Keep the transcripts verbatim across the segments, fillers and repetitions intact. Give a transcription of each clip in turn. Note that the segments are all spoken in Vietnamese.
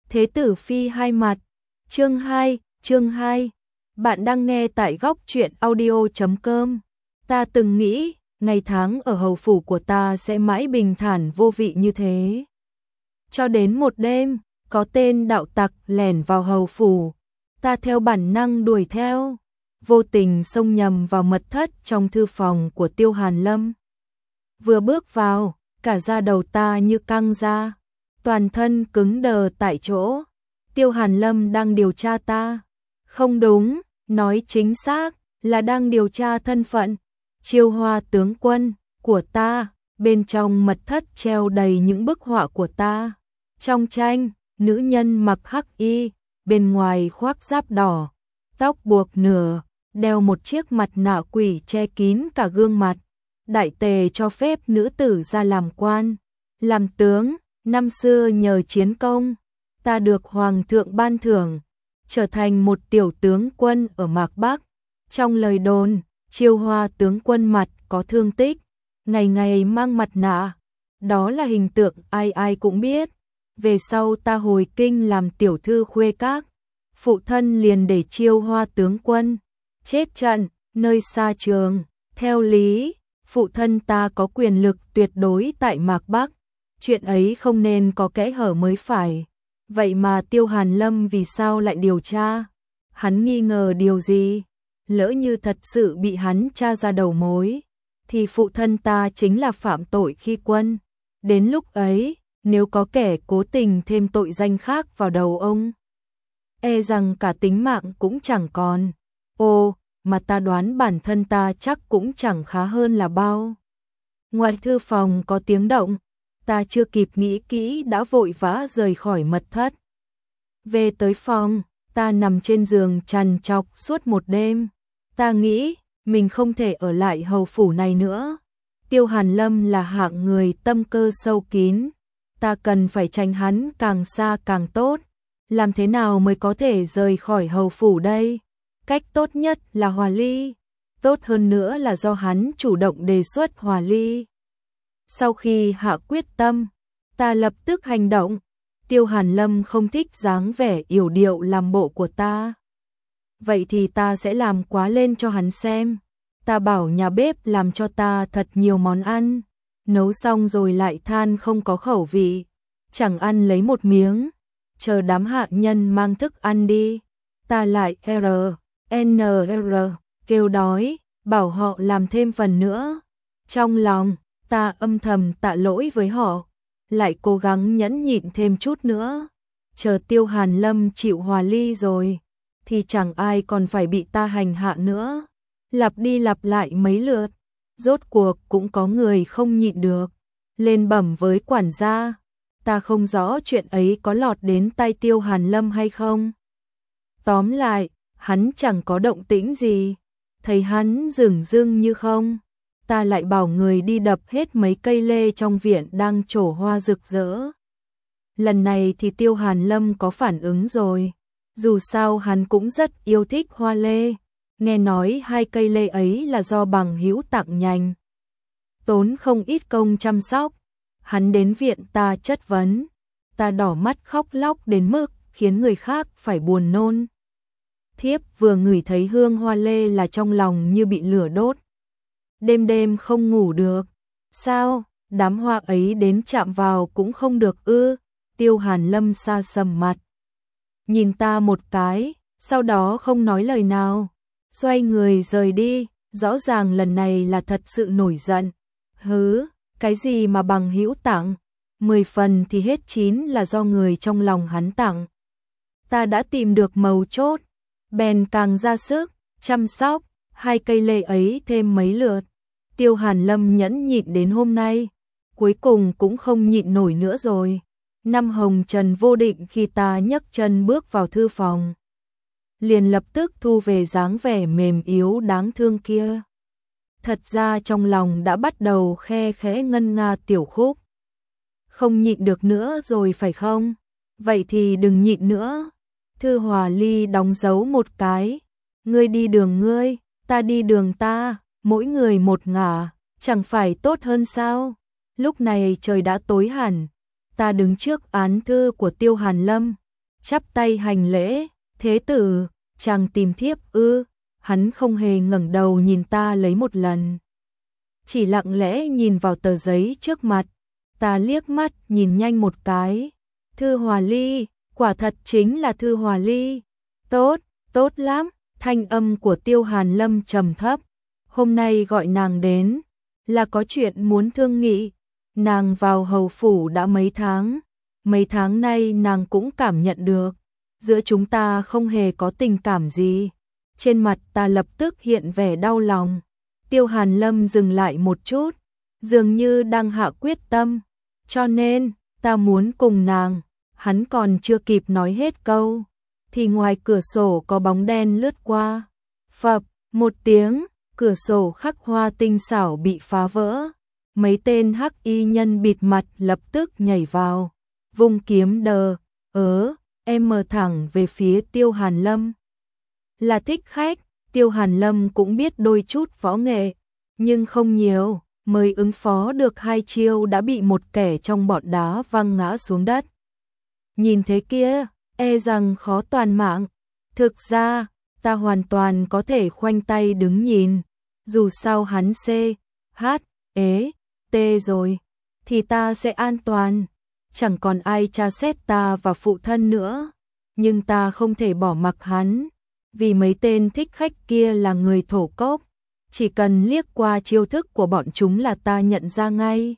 Thế tử phi hai mặt. Chương hai, chương hai. Bạn đang nghe tại góc truyện audio chấm com. Ta từng nghĩ, ngày tháng ở hầu phủ của ta sẽ mãi bình thản vô vị như thế. Cho đến một đêm, có tên đạo tặc lẻn vào hầu phủ. Ta theo bản năng đuổi theo, vô tình xông nhầm vào mật thất trong thư phòng của Tiêu Hàn Lâm. Vừa bước vào, cả da đầu ta như căng ra, toàn thân cứng đờ tại chỗ. Tiêu Hàn Lâm đang điều tra ta. Không đúng, nói chính xác là đang điều tra thân phận Chiêu Hoa tướng quân của ta. Bên trong mật thất treo đầy những bức họa của ta. Trong tranh, nữ nhân mặc hắc y, bên ngoài khoác giáp đỏ, tóc buộc nửa, đeo một chiếc mặt nạ quỷ che kín cả gương mặt. Đại tề cho phép nữ tử ra làm quan, làm tướng. Năm xưa nhờ chiến công, ta được hoàng thượng ban thưởng, trở thành một tiểu tướng quân ở Mạc Bắc. Trong lời đồn, Chiêu Hoa tướng quân mặt có thương tích, ngày ngày mang mặt nạ. Đó là hình tượng ai ai cũng biết. Về sau ta hồi kinh làm tiểu thư khuê các, phụ thân liền để Chiêu Hoa tướng quân chết trận nơi xa trường. Theo lý, phụ thân ta có quyền lực tuyệt đối tại Mạc Bắc, chuyện ấy không nên có kẽ hở mới phải. Vậy mà Tiêu Hàn Lâm vì sao lại điều tra? Hắn nghi ngờ điều gì? Lỡ như thật sự bị hắn tra ra đầu mối, thì phụ thân ta chính là phạm tội khi quân. Đến lúc ấy, nếu có kẻ cố tình thêm tội danh khác vào đầu ông, e rằng cả tính mạng cũng chẳng còn. Ồ, mà ta đoán bản thân ta chắc cũng chẳng khá hơn là bao. Ngoài thư phòng có tiếng động, ta chưa kịp nghĩ kỹ đã vội vã rời khỏi mật thất. Về tới phòng, ta nằm trên giường trằn trọc suốt một đêm. Ta nghĩ, mình không thể ở lại hầu phủ này nữa. Tiêu Hàn Lâm là hạng người tâm cơ sâu kín. Ta cần phải tránh hắn càng xa càng tốt. Làm thế nào mới có thể rời khỏi hầu phủ đây? Cách tốt nhất là hòa ly. Tốt hơn nữa là do hắn chủ động đề xuất hòa ly. Sau khi hạ quyết tâm, ta lập tức hành động. Tiêu Hàn Lâm không thích dáng vẻ yểu điệu làm bộ của ta. Vậy thì ta sẽ làm quá lên cho hắn xem. Ta bảo nhà bếp làm cho ta thật nhiều món ăn. Nấu xong rồi lại than không có khẩu vị. Chẳng ăn lấy một miếng. Chờ đám hạ nhân mang thức ăn đi. Ta lại R, N R, kêu đói, bảo họ làm thêm phần nữa. Trong lòng, ta âm thầm tạ lỗi với họ, lại cố gắng nhẫn nhịn thêm chút nữa. Chờ Tiêu Hàn Lâm chịu hòa ly rồi, thì chẳng ai còn phải bị ta hành hạ nữa. Lặp đi lặp lại mấy lượt, rốt cuộc cũng có người không nhịn được, lên bẩm với quản gia. Ta không rõ chuyện ấy có lọt đến tai Tiêu Hàn Lâm hay không. Tóm lại, hắn chẳng có động tĩnh gì, thấy hắn dửng dưng như không. Ta lại bảo người đi đập hết mấy cây lê trong viện đang trổ hoa rực rỡ. Lần này thì Tiêu Hàn Lâm có phản ứng rồi. Dù sao hắn cũng rất yêu thích hoa lê. Nghe nói hai cây lê ấy là do bằng hữu tặng nhành, tốn không ít công chăm sóc. Hắn đến viện ta chất vấn. Ta đỏ mắt khóc lóc đến mức khiến người khác phải buồn nôn. Thiếp vừa ngửi thấy hương hoa lê là trong lòng như bị lửa đốt. Đêm đêm không ngủ được. Sao, đám hoa ấy đến chạm vào cũng không được ư? Tiêu Hàn Lâm xa sầm mặt, nhìn ta một cái, sau đó không nói lời nào, xoay người rời đi. Rõ ràng lần này là thật sự nổi giận. Hứ, cái gì mà bằng hữu tặng, mười phần thì hết chín là do người trong lòng hắn tặng. Ta đã tìm được mấu chốt, bèn càng ra sức chăm sóc hai cây lê ấy thêm mấy lượt. Tiêu Hàn Lâm nhẫn nhịn đến hôm nay, cuối cùng cũng không nhịn nổi nữa rồi. Năm hồng trần vô định khi ta nhấc chân bước vào thư phòng, liền lập tức thu về dáng vẻ mềm yếu đáng thương kia. Thật ra trong lòng đã bắt đầu khe khẽ ngân nga tiểu khúc. Không nhịn được nữa rồi phải không? Vậy thì đừng nhịn nữa. Thư hòa ly đóng dấu một cái. Ngươi đi đường ngươi, ta đi đường ta, mỗi người một ngả, chẳng phải tốt hơn sao? Lúc này trời đã tối hẳn, ta đứng trước án thư của Tiêu Hàn Lâm, chắp tay hành lễ, thế tử, chàng tìm thiếp ư? Hắn không hề ngẩng đầu nhìn ta lấy một lần, chỉ lặng lẽ nhìn vào tờ giấy trước mặt. Ta liếc mắt nhìn nhanh một cái, thư hòa ly, quả thật chính là thư hòa ly. Tốt, tốt lắm, thanh âm của Tiêu Hàn Lâm trầm thấp. Hôm nay gọi nàng đến là có chuyện muốn thương nghị. Nàng vào hầu phủ đã mấy tháng, mấy tháng nay nàng cũng cảm nhận được giữa chúng ta không hề có tình cảm gì. Trên mặt ta lập tức hiện vẻ đau lòng. Tiêu Hàn Lâm dừng lại một chút, dường như đang hạ quyết tâm. Cho nên, ta muốn cùng nàng. Hắn còn chưa kịp nói hết câu, thì ngoài cửa sổ có bóng đen lướt qua. Phập, một tiếng, cửa sổ khắc hoa tinh xảo bị phá vỡ. Mấy tên hắc y nhân bịt mặt lập tức nhảy vào, vung kiếm đờ, ớ, em mờ thẳng về phía Tiêu Hàn Lâm. Là thích khách, Tiêu Hàn Lâm cũng biết đôi chút võ nghệ, nhưng không nhiều, mới ứng phó được hai chiêu đã bị một kẻ trong bọn đá văng ngã xuống đất. Nhìn thế kia, e rằng khó toàn mạng. Thực ra, ta hoàn toàn có thể khoanh tay đứng nhìn, dù sao hắn C, H, ế, T rồi, thì ta sẽ an toàn, chẳng còn ai tra xét ta và phụ thân nữa. Nhưng ta không thể bỏ mặc hắn, vì mấy tên thích khách kia là người thổ cốc, chỉ cần liếc qua chiêu thức của bọn chúng là ta nhận ra ngay.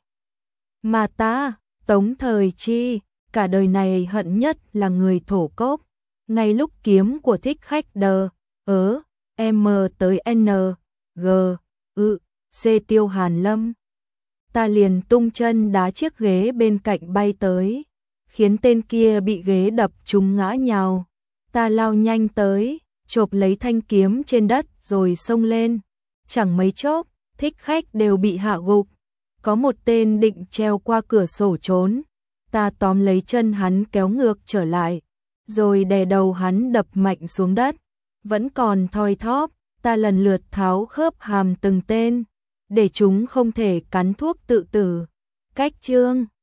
Mà ta, Tống Thời Chi, cả đời này hận nhất là người thổ cốc. Ngay lúc kiếm của thích khách đờ, ớ, M tới N, G, ư, C Tiêu Hàn Lâm, ta liền tung chân đá chiếc ghế bên cạnh bay tới, khiến tên kia bị ghế đập trúng ngã nhào. Ta lao nhanh tới, chộp lấy thanh kiếm trên đất rồi xông lên. Chẳng mấy chốc, thích khách đều bị hạ gục. Có một tên định treo qua cửa sổ trốn. Ta tóm lấy chân hắn kéo ngược trở lại, rồi đè đầu hắn đập mạnh xuống đất. Vẫn còn thoi thóp, ta lần lượt tháo khớp hàm từng tên, để chúng không thể cắn thuốc tự tử. Cách chương